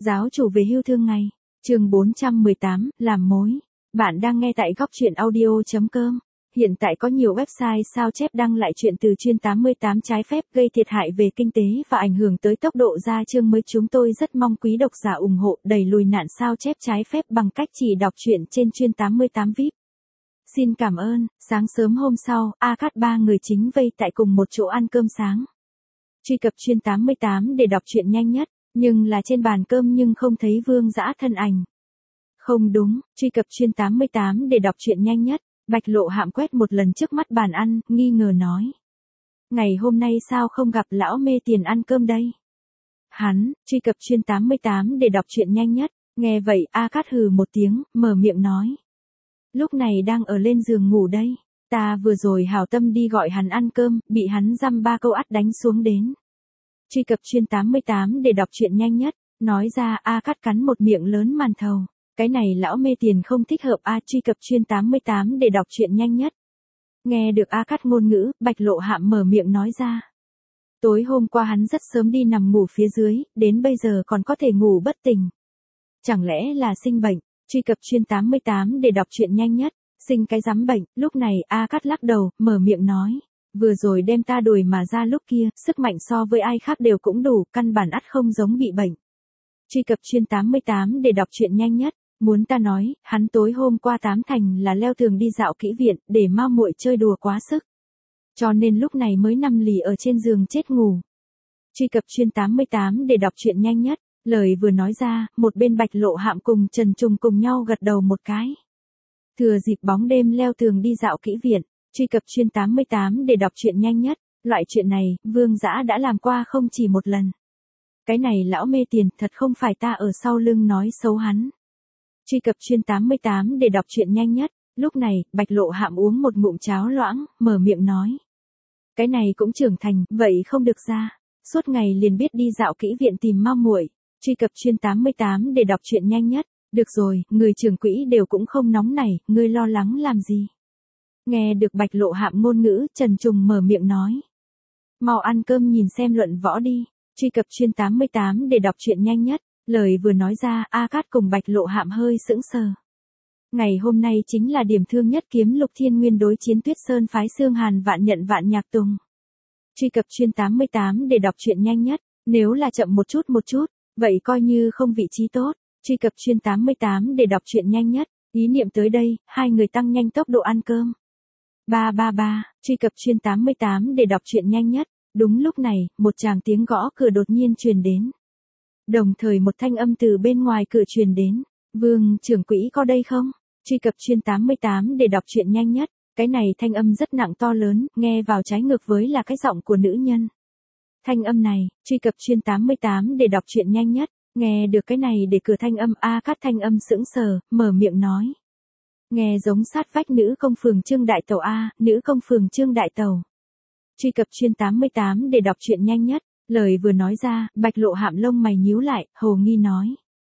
Giáo chủ về hưu thương ngày. Chương 418, làm mối. Bạn đang nghe tại góc truyện audio.com. Hiện tại có nhiều website sao chép đăng lại chuyện từ chuyên 88 trái phép gây thiệt hại về kinh tế và ảnh hưởng tới tốc độ ra chương mới. Chúng tôi rất mong quý độc giả ủng hộ đẩy lùi nạn sao chép trái phép bằng cách chỉ đọc truyện trên chuyên 88 VIP. Xin cảm ơn. Sáng sớm hôm sau, Akat ba người chính vây tại cùng một chỗ ăn cơm sáng. Truy cập chuyên 88 để đọc truyện nhanh nhất, nhưng là trên bàn cơm nhưng không thấy Vương Dã thân ảnh. Không đúng, truy cập chuyên 88 để đọc truyện nhanh nhất. Bạch Lộ Hạm quét một lần trước mắt bàn ăn, nghi ngờ nói. Ngày hôm nay sao không gặp lão mê tiền ăn cơm đây? Hắn, truy cập chuyên 88 để đọc truyện nhanh nhất. Nghe vậy Akat hừ một tiếng, mở miệng nói. Lúc này đang ở lên giường ngủ đây. Ta vừa rồi hảo tâm đi gọi hắn ăn cơm, bị hắn dăm ba câu ắt đánh xuống đến. Truy cập chuyên 88 để đọc truyện nhanh nhất. Nói ra Akat cắn một miệng lớn màn thầu. Cái này lão mê tiền không thích hợp truy cập chuyên 88 để đọc truyện nhanh nhất. Nghe được Akat ngôn ngữ, Bạch Lộ Hạm mở miệng nói ra. Tối hôm qua hắn rất sớm đi nằm ngủ phía dưới, đến bây giờ còn có thể ngủ bất tỉnh. Chẳng lẽ là sinh bệnh? Truy cập chuyên 88 để đọc truyện nhanh nhất. Sinh cái rắm bệnh. Lúc này Akat lắc đầu, mở miệng nói. Vừa rồi đem ta đuổi mà ra lúc kia, sức mạnh so với ai khác đều cũng đủ, căn bản ắt không giống bị bệnh. Truy cập chuyên 88 để đọc truyện nhanh nhất. Muốn ta nói, hắn tối hôm qua tám thành là leo tường đi dạo kỹ viện, để mau muội chơi đùa quá sức. Cho nên lúc này mới nằm lì ở trên giường chết ngủ. Truy cập chuyên 88 để đọc truyện nhanh nhất. Lời vừa nói ra, một bên Bạch Lộ Hạm cùng Trần Trùng cùng nhau gật đầu một cái. Thừa dịp bóng đêm leo tường đi dạo kỹ viện, truy cập chuyên 88 để đọc truyện nhanh nhất. Loại chuyện này, Vương Dã đã làm qua không chỉ một lần. Cái này lão mê tiền, thật không phải ta ở sau lưng nói xấu hắn. Truy cập chuyên 88 để đọc truyện nhanh nhất. Lúc này, Bạch Lộ Hạm uống một ngụm cháo loãng, mở miệng nói. Cái này cũng trưởng thành, vậy không được ra. Suốt ngày liền biết đi dạo kỹ viện tìm mau muội. Truy cập chuyên 88 để đọc truyện nhanh nhất. Được rồi, người trưởng quỹ đều cũng không nóng nảy, ngươi lo lắng làm gì? Nghe được Bạch Lộ Hạm ngôn ngữ, Trần Trùng mở miệng nói. Mau ăn cơm nhìn xem luận võ đi. Truy cập chuyên 88 để đọc truyện nhanh nhất. Lời vừa nói ra, Akat cùng Bạch Lộ Hạm hơi sững sờ. Ngày hôm nay chính là điểm thương nhất kiếm Lục Thiên Nguyên đối chiến Tuyết Sơn phái Xương Hàn Vạn Nhận Vạn Nhạc Tùng. Truy cập chuyên 88 để đọc truyện nhanh nhất. Nếu là chậm một chút, vậy coi như không vị trí tốt. Truy cập chuyên 88 để đọc truyện nhanh nhất. Ý niệm tới đây, hai người tăng nhanh tốc độ ăn cơm. 333, truy cập chuyên 88 để đọc truyện nhanh nhất. Đúng lúc này, một tràng tiếng gõ cửa đột nhiên truyền đến. Đồng thời một thanh âm từ bên ngoài cửa truyền đến. Vương trưởng quỹ có đây không? Truy cập chuyên 88 để đọc truyện nhanh nhất. Cái này thanh âm rất nặng to lớn, nghe vào trái ngược với là cái giọng của nữ nhân. Thanh âm này, truy cập chuyên 88 để đọc truyện nhanh nhất. Nghe được cái này để cửa thanh âm Akat thanh âm sững sờ, mở miệng nói. Nghe giống sát vách nữ công phường Trương Đại Tẩu nữ công phường Trương Đại Tẩu. Truy cập chuyên 88 để đọc truyện nhanh nhất. Lời vừa nói ra, Bạch Lộ Hạm lông mày nhíu lại, hồ nghi nói.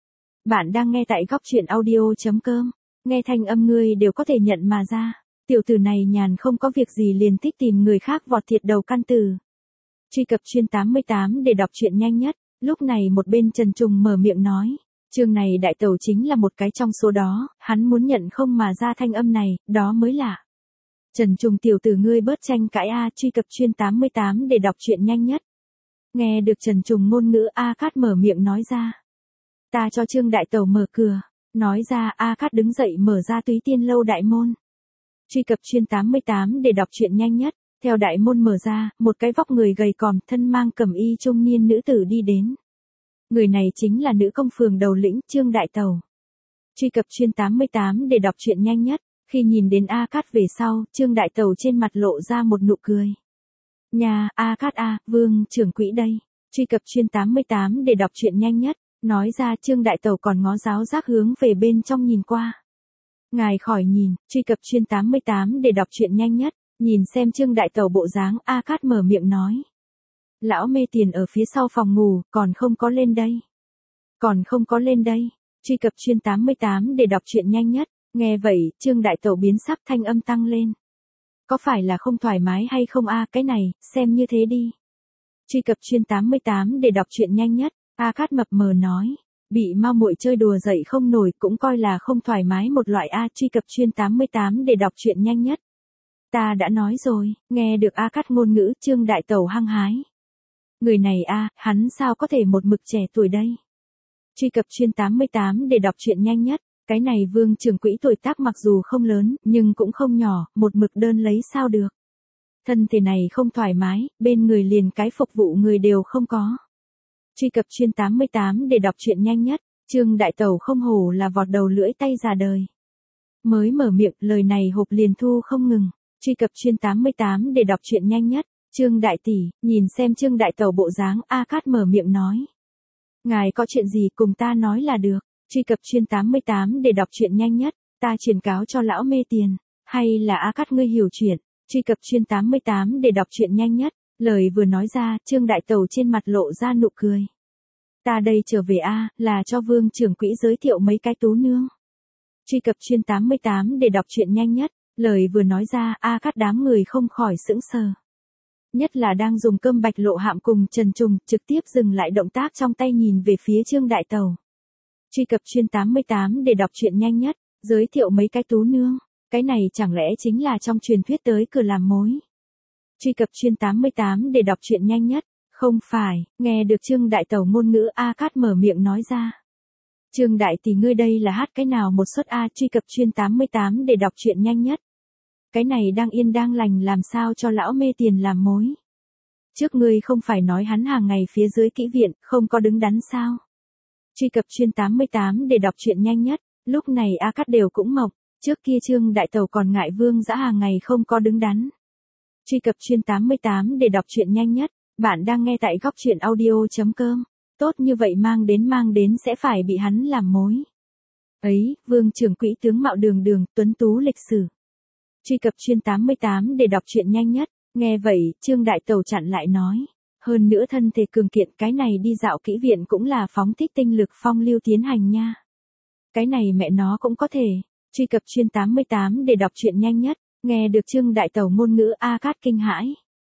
Bạn đang nghe tại góc truyện audio.com. Nghe thanh âm ngươi đều có thể nhận mà ra. Tiểu tử này nhàn không có việc gì liền thích tìm người khác vọt thiệt đầu căn tử. Truy cập chuyên 88 để đọc truyện nhanh nhất. Lúc này một bên Trần Trùng mở miệng nói. Chương này Đại Tẩu chính là một cái trong số đó, hắn muốn nhận không mà ra thanh âm này, đó mới lạ. Trần Trùng tiểu tử ngươi bớt tranh cãi truy cập chuyên 88 để đọc truyện nhanh nhất. Nghe được Trần Trùng ngôn ngữ Akat mở miệng nói ra. Ta cho Trương Đại Tẩu mở cửa. Nói ra Akat đứng dậy mở ra Túy Tiên Lâu đại môn. Truy cập chuyên 88 để đọc truyện nhanh nhất. Theo đại môn mở ra, một cái vóc người gầy còm thân mang cẩm y trung niên nữ tử đi đến. Người này chính là nữ công phường đầu lĩnh Trương Đại Tẩu. Truy cập chuyên 88 để đọc truyện nhanh nhất. Khi nhìn đến Akat về sau, Trương Đại Tẩu trên mặt lộ ra một nụ cười. Nhà, Akat Vương trưởng quỹ đây. Truy cập chuyên 88 để đọc truyện nhanh nhất. Nói ra Trương Đại Tẩu còn ngó giáo giác hướng về bên trong nhìn qua. Ngài khỏi nhìn, truy cập chuyên 88 để đọc truyện nhanh nhất. Nhìn xem Trương Đại Tẩu bộ dáng, Akat mở miệng nói. Lão mê tiền ở phía sau phòng ngủ, còn không có lên đây. Còn không có lên đây. Truy cập chuyên 88 để đọc truyện nhanh nhất. Nghe vậy, Trương Đại Tẩu biến sắc thanh âm tăng lên. Có phải là không thoải mái hay không cái này, xem như thế đi. Truy cập chuyên 88 để đọc truyện nhanh nhất. Akat mập mờ nói. Bị ma muội chơi đùa dậy không nổi cũng coi là không thoải mái một loại a, truy cập chuyên 88 để đọc truyện nhanh nhất. Ta đã nói rồi, nghe được A Cát ngôn ngữ, Trương Đại Tẩu hăng hái. Người này a, hắn sao có thể một mực trẻ tuổi đây? Truy cập chuyên 88 để đọc truyện nhanh nhất. Cái này Vương Trường Quỹ tuổi tác mặc dù không lớn, nhưng cũng không nhỏ, một mực đơn lấy sao được. Thân thể này không thoải mái, bên người liền cái phục vụ người đều không có. Truy cập chuyên 88 để đọc truyện nhanh nhất. Trương Đại Tẩu không hổ là vọt đầu lưỡi tay già đời. Mới mở miệng, lời này hộp liền thu không ngừng. Truy cập chuyên 88 để đọc truyện nhanh nhất. Trương Đại Tỷ, nhìn xem Trương Đại Tẩu bộ dáng, A Cát mở miệng nói. Ngài có chuyện gì cùng ta nói là được. Truy cập chuyên 88 để đọc truyện nhanh nhất. Ta truyền cáo cho lão mê tiền. Hay là A Cát ngươi hiểu chuyện. Truy cập chuyên 88 để đọc truyện nhanh nhất. Lời vừa nói ra, Trương Đại Tẩu trên mặt lộ ra nụ cười. Ta đây trở về a, là cho Vương Trưởng Quỹ giới thiệu mấy cái tú nương. Truy cập chuyên 88 để đọc truyện nhanh nhất. Lời vừa nói ra, A Cát đám người không khỏi sững sờ. Nhất là đang dùng cơm Bạch Lộ Hạm cùng Trần Trùng, trực tiếp dừng lại động tác trong tay nhìn về phía Trương Đại Tẩu. Truy cập chuyên 88 để đọc truyện nhanh nhất. Giới thiệu mấy cái tú nương. Cái này chẳng lẽ chính là trong truyền thuyết tới cửa làm mối. Truy cập chuyên 88 để đọc truyện nhanh nhất. Không phải, nghe được Trương Đại Tẩu ngôn ngữ, A Cát mở miệng nói ra. Trương Đại Tỷ ngươi đây là hát cái nào một suất a, truy cập chuyên 88 để đọc truyện nhanh nhất. Cái này đang yên đang lành làm sao cho lão mê tiền làm mối. Trước ngươi không phải nói hắn hàng ngày phía dưới kỹ viện, không có đứng đắn sao. Truy cập chuyên 88 để đọc truyện nhanh nhất. Lúc này A Cát đều cũng mộc, trước kia Trương Đại Tẩu còn ngại Vương Dã hàng ngày không có đứng đắn. Truy cập chuyên 88 để đọc truyện nhanh nhất. Bạn đang nghe tại góc truyện audio.com. Tốt như vậy mang đến sẽ phải bị hắn làm mối. Ấy, Vương Trưởng Quỹ tướng mạo đường đường, tuấn tú lịch sử. Truy cập chuyên 88 để đọc truyện nhanh nhất. Nghe vậy, Trương Đại Tẩu chặn lại nói. Hơn nữa thân thể cường kiện, cái này đi dạo kỹ viện cũng là phóng thích tinh lực phong lưu tiến hành nha. Cái này mẹ nó cũng có thể. Truy cập chuyên 88 để đọc truyện nhanh nhất. Nghe được Trương Đại Tẩu ngôn ngữ, A Cát kinh hãi.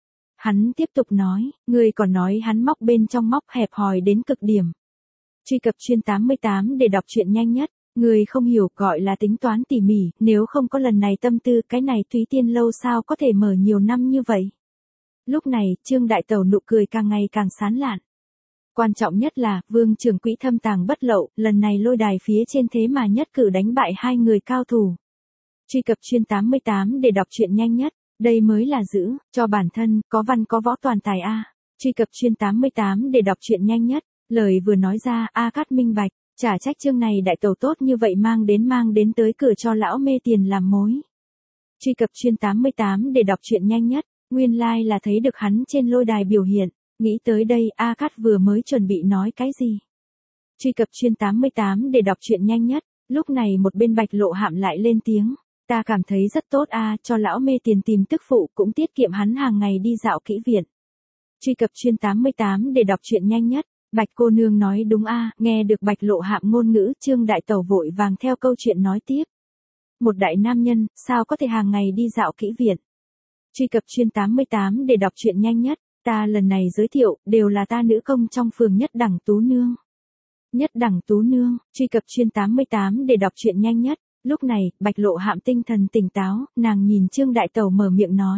Hắn tiếp tục nói, người còn nói hắn móc bên trong móc hẹp hòi đến cực điểm. Truy cập chuyên 88 để đọc truyện nhanh nhất. Người không hiểu gọi là tính toán tỉ mỉ, nếu không có lần này tâm tư, cái này Thúy Tiên lâu sao có thể mở nhiều năm như vậy. Lúc này, Trương Đại Tẩu nụ cười càng ngày càng sán lạn. Quan trọng nhất là, Vương Trưởng Quỹ thâm tàng bất lậu, lần này lôi đài phía trên thế mà nhất cử đánh bại hai người cao thủ. Truy cập chuyên 88 để đọc truyện nhanh nhất. Đây mới là giữ, cho bản thân, có văn có võ toàn tài a. Truy cập chuyên 88 để đọc truyện nhanh nhất. Lời vừa nói ra, A Cát minh bạch, chả trách Trương này Đại Tẩu tốt như vậy mang đến tới cửa cho lão mê tiền làm mối. Truy cập chuyên 88 để đọc truyện nhanh nhất. Nguyên lai là thấy được hắn trên lôi đài biểu hiện, nghĩ tới đây, A Cát vừa mới chuẩn bị nói cái gì. Truy cập chuyên 88 để đọc truyện nhanh nhất. Lúc này một bên Bạch Lộ Hạm lại lên tiếng. Ta cảm thấy rất tốt a, cho lão mê tiền tìm tức phụ cũng tiết kiệm hắn hàng ngày đi dạo kỹ viện. Truy cập chuyên 88 để đọc truyện nhanh nhất. Bạch cô nương nói đúng a, nghe được Bạch Lộ Hạm ngôn ngữ, Trương Đại Tẩu vội vàng theo câu chuyện nói tiếp. Một đại nam nhân, sao có thể hàng ngày đi dạo kỹ viện. Truy cập chuyên 88 để đọc truyện nhanh nhất. Ta lần này giới thiệu, đều là ta nữ công trong phường nhất đẳng tú nương. Nhất đẳng tú nương, truy cập chuyên 88 để đọc truyện nhanh nhất. Lúc này, Bạch Lộ Hạm tinh thần tỉnh táo, nàng nhìn Trương Đại Tẩu mở miệng nói.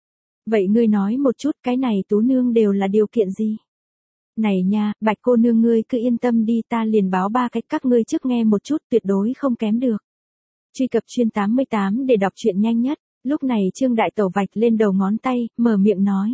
Vậy ngươi nói một chút, cái này tú nương đều là điều kiện gì? Này nha, Bạch cô nương ngươi cứ yên tâm đi, ta liền báo ba cách các ngươi trước nghe một chút, tuyệt đối không kém được. Truy cập chuyên 88 để đọc truyện nhanh nhất. Lúc này Trương Đại Tẩu vạch lên đầu ngón tay, mở miệng nói.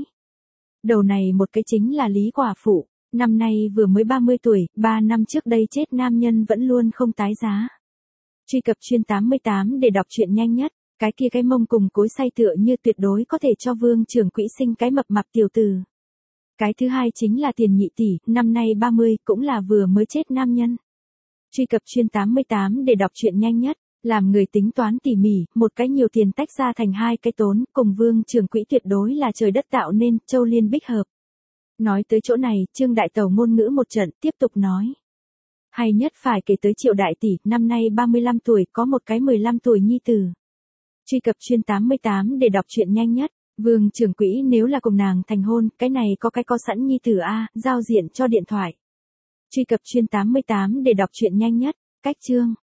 Đầu này một cái chính là Lý Quả Phụ, năm nay vừa mới 30 tuổi, 3 năm trước đây chết nam nhân vẫn luôn không tái giá. Truy cập chuyên 88 để đọc truyện nhanh nhất. Cái kia cái mông cùng cối xay tựa như tuyệt đối có thể cho Vương Trưởng Quỹ sinh cái mập mạp tiểu tử. Cái thứ hai chính là Tiền Nhị Tỷ, năm nay 30, cũng là vừa mới chết nam nhân. Truy cập chuyên 88 để đọc truyện nhanh nhất. Làm người tính toán tỉ mỉ, một cái nhiều tiền tách ra thành hai cái tốn, cùng Vương Trưởng Quỹ tuyệt đối là trời đất tạo nên, châu liên bích hợp. Nói tới chỗ này, Trương Đại Tẩu ngôn ngữ một trận, tiếp tục nói. Hay nhất phải kể tới Triệu Đại Tỷ, năm nay 35 tuổi, có một cái 15 tuổi nhi tử. Truy cập chuyên 88 để đọc truyện nhanh nhất. Vương Trưởng Quỹ nếu là cùng nàng thành hôn, cái này có cái có sẵn nhi tử a, giao diện cho điện thoại. Truy cập chuyên 88 để đọc truyện nhanh nhất. Cách chương